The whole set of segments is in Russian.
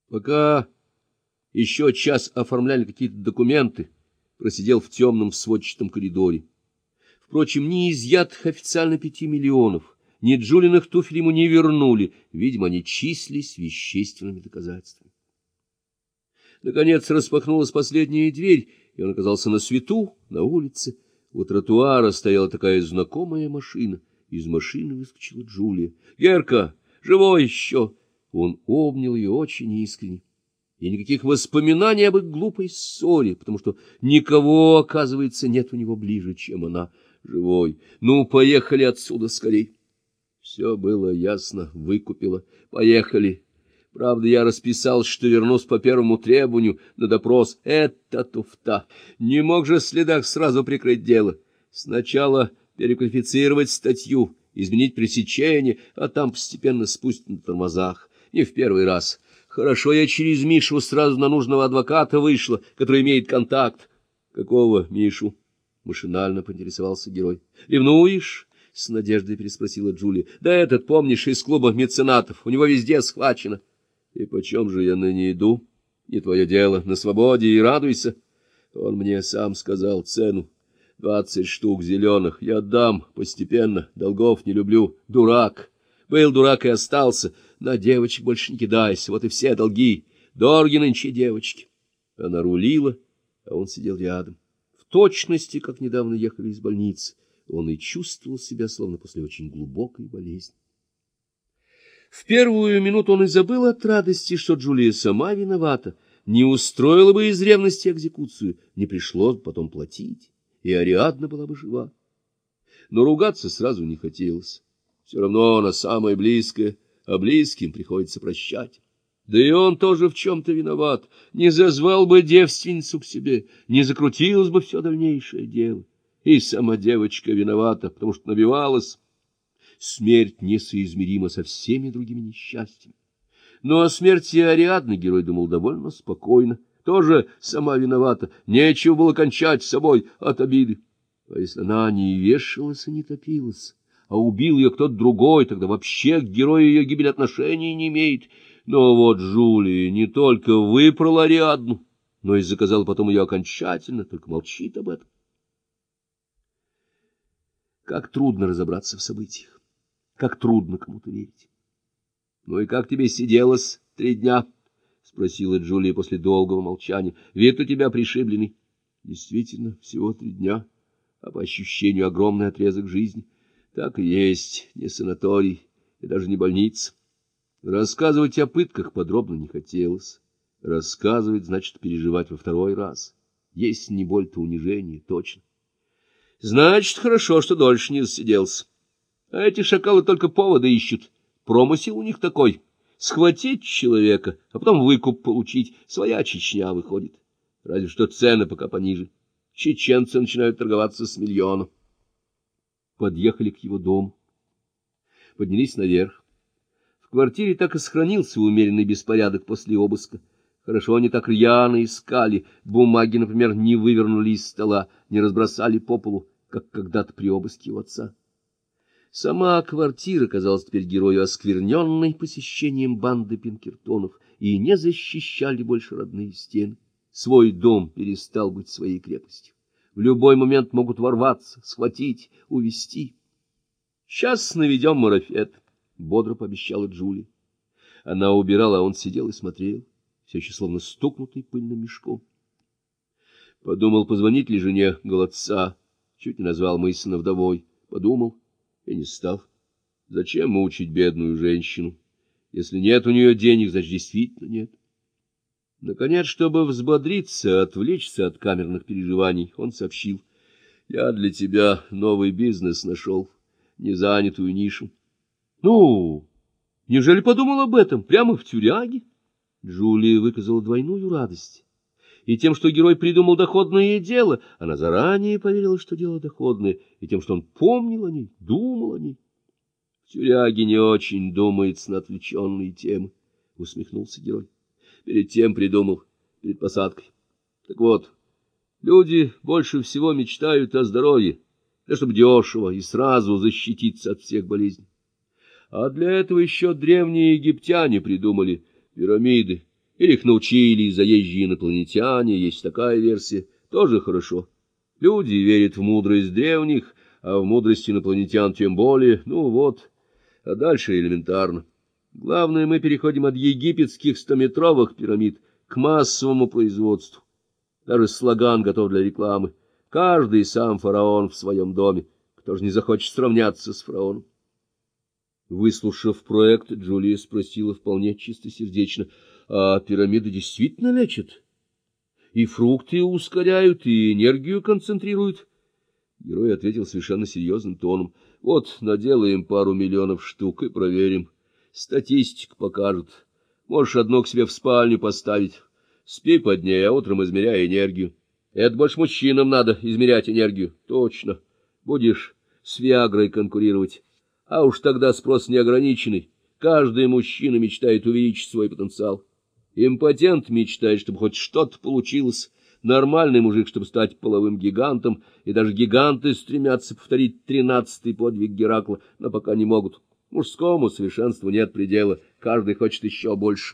Пока еще час оформляли какие-то документы, просидел в темном сводчатом коридоре. Впрочем, ни изъятых официально 5 миллионов, ни Джулиных туфель ему не вернули. Видимо, они числились вещественными доказательствами. Наконец распахнулась последняя дверь, и он оказался на свету, на улице. У тротуара стояла такая знакомая машина. Из машины выскочила Джулия. — Герка, живой еще! Он обнял ее очень искренне. И никаких воспоминаний об их глупой ссоре, потому что никого, оказывается, нет у него ближе, чем она. Живой. Ну, поехали отсюда скорей. Все было ясно, выкупила. Поехали. Правда, я расписал, что вернусь по первому требованию на допрос. Это туфта. Не мог же в следах сразу прикрыть дело. Сначала переквалифицировать статью, изменить пресечение, а там постепенно спустить на тормозах. Не в первый раз. Хорошо, я через Мишу сразу на нужного адвоката вышла, который имеет контакт. Какого Мишу? Машинально поинтересовался герой. Ревнуешь? С надеждой переспросила Джулия. Да этот, помнишь, из клуба меценатов. У него везде схвачено. И почем же я на не иду? Не твое дело. На свободе и радуйся. Он мне сам сказал цену. 20 штук зеленых. Я отдам постепенно. Долгов не люблю. Дурак. Был дурак и остался. На девочек больше не кидайся. Вот и все долги. Дороги нынче девочки. Она рулила, а он сидел рядом. В точности, как недавно ехали из больницы. Он и чувствовал себя, словно после очень глубокой болезни. В первую минуту он и забыл от радости, что Джулия сама виновата. Не устроила бы из ревности экзекуцию, не пришлось бы потом платить, и Ариадна была бы жива. Но ругаться сразу не хотелось. Все равно она самая близкая, а близким приходится прощать. Да и он тоже в чем-то виноват. Не зазвал бы девственницу к себе, не закрутилось бы все дальнейшее дело. И сама девочка виновата, потому что набивалась. Смерть несоизмерима со всеми другими несчастьями. Но о смерти Ариадны герой думал довольно спокойно. Тоже сама виновата. Нечего было кончать с собой от обиды. А если она не вешалась и не топилась, а убил ее кто-то другой, тогда вообще к герою ее гибель отношения не имеет. Но вот Джулия не только выпрала Ариадну, но и заказала потом ее окончательно, только молчит об этом. Как трудно разобраться в событиях, как трудно кому-то верить. — Ну и как тебе сиделось 3 дня? — спросила Джулия после долгого молчания. — Вид у тебя пришибленный. — Действительно, всего 3 дня, а по ощущению огромный отрезок жизни. Так и есть, не санаторий и даже не больница. Рассказывать о пытках подробно не хотелось. Рассказывать значит переживать во второй раз. Есть не боль, то унижение, точно. Значит, хорошо, что дольше не засиделся. А эти шакалы только повода ищут. Промысел у них такой — схватить человека, а потом выкуп получить. Своя Чечня выходит. Разве что цены пока пониже. Чеченцы начинают торговаться с миллиона. Подъехали к его дому. Поднялись наверх. В квартире так и сохранился умеренный беспорядок после обыска. Хорошо они так рьяно искали. Бумаги, например, не вывернули из стола, не разбросали по полу, как когда-то при обыске у отца. Сама квартира казалась теперь герою оскверненной посещением банды Пинкертонов, и не защищали больше родные стены. Свой дом перестал быть своей крепостью. В любой момент могут ворваться, схватить, увести. — Сейчас наведем марафет, — бодро пообещала Джулия. Она убирала, а он сидел и смотрел, все еще словно стукнутый пыльным мешком. Подумал, позвонить ли жене Голодца, чуть не назвал мысленно вдовой. Подумал и не стал. Зачем мучить бедную женщину? Если нет у нее денег, значит, действительно нет. Наконец, чтобы взбодриться, отвлечься от камерных переживаний, он сообщил: «Я для тебя новый бизнес нашел, незанятую нишу». «Ну, неужели подумал об этом прямо в тюряге?» Джулия выказала двойную радость. И тем, что герой придумал доходное дело, она заранее поверила, что дело доходное, и тем, что он помнил о ней, думал о ней. — В тюряге не очень думается на отвлеченные темы, — усмехнулся герой. Перед тем придумал, перед посадкой. Так вот, люди больше всего мечтают о здоровье, да чтобы дешево и сразу защититься от всех болезней. А для этого еще древние египтяне придумали пирамиды, Или их научили заезжие инопланетяне, есть такая версия, тоже хорошо. Люди верят в мудрость древних, а в мудрость инопланетян тем более. Ну вот, а дальше элементарно. Главное, мы переходим от египетских 100-метровых пирамид к массовому производству. Даже слоган готов для рекламы. Каждый сам фараон в своем доме. Кто же не захочет сравняться с фараоном? Выслушав проект, Джулия спросила вполне чистосердечно: а пирамиды действительно лечат? И фрукты ускоряют, и энергию концентрируют? Герой ответил совершенно серьезным тоном: вот наделаем пару миллионов штук и проверим. Статистика покажет. Можешь одно к себе в спальню поставить. Спи под ней, а утром измеряй энергию. Это больше мужчинам надо измерять энергию. Точно. Будешь с Виагрой конкурировать. А уж тогда спрос неограниченный. Каждый мужчина мечтает увеличить свой потенциал. Импотент мечтает, чтобы хоть что-то получилось. Нормальный мужик, чтобы стать половым гигантом. И даже гиганты стремятся повторить 13-й подвиг Геракла, но пока не могут. Мужскому совершенству нет предела. Каждый хочет еще больше.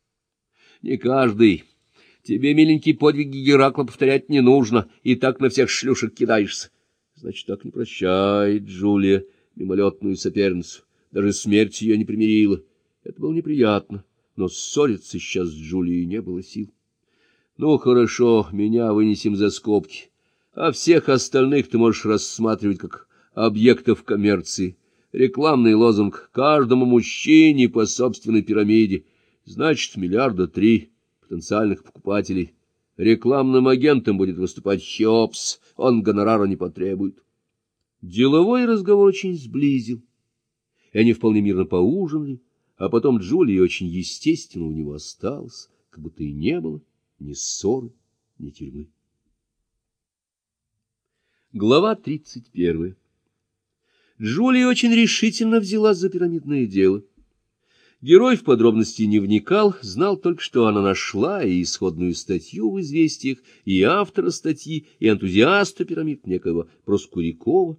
Не каждый. Тебе, миленький, подвиги Геракла повторять не нужно. И так на всех шлюшек кидаешься. Значит, так не прощает Джулия мимолетную соперницу. Даже смерть ее не примирила. Это было неприятно, но ссориться сейчас с Джулией не было сил. Ну, хорошо, меня вынесем за скобки, а всех остальных ты можешь рассматривать как объектов коммерции. Рекламный лозунг: каждому мужчине по собственной пирамиде. Значит, 3 миллиарда потенциальных покупателей. Рекламным агентом будет выступать Хеопс, он гонорара не потребует. Деловой разговор очень сблизил, и они вполне мирно поужинали, а потом Джулия очень естественно у него осталась, как будто и не было ни ссоры, ни тюрьмы. Глава 31. Джулия очень решительно взялась за пирамидное дело. Герой в подробности не вникал, знал только, что она нашла и исходную статью в «Известиях», и автора статьи, и энтузиаста пирамид, некоего Проскурякова.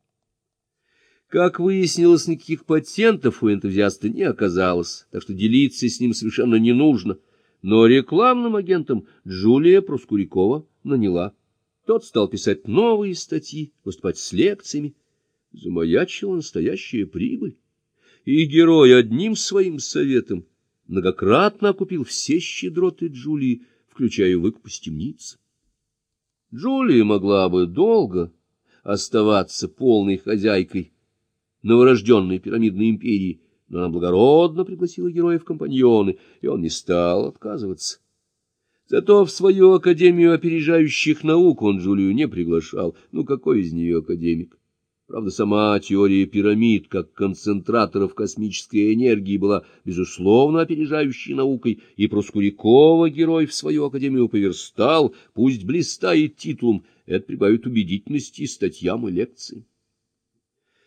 Как выяснилось, никаких патентов у энтузиаста не оказалось, так что делиться с ним совершенно не нужно. Но рекламным агентом Джулия Проскурякова наняла. Тот стал писать новые статьи, выступать с лекциями. Замаячила настоящая прибыль. И герой одним своим советом многократно окупил все щедроты Джулии, включая выкуп из темницы. Джулия могла бы долго оставаться полной хозяйкой новорожденной пирамидной империи, но она благородно пригласила героя в компаньоны, и он не стал отказываться. Зато в свою академию опережающих наук он Джулию не приглашал. Ну, какой из нее академик? Правда, сама теория пирамид, как концентраторов космической энергии, была, безусловно, опережающей наукой, и Проскурякова герой в свою академию поверстал, пусть блистает титулом, это прибавит убедительности статьям и лекциям.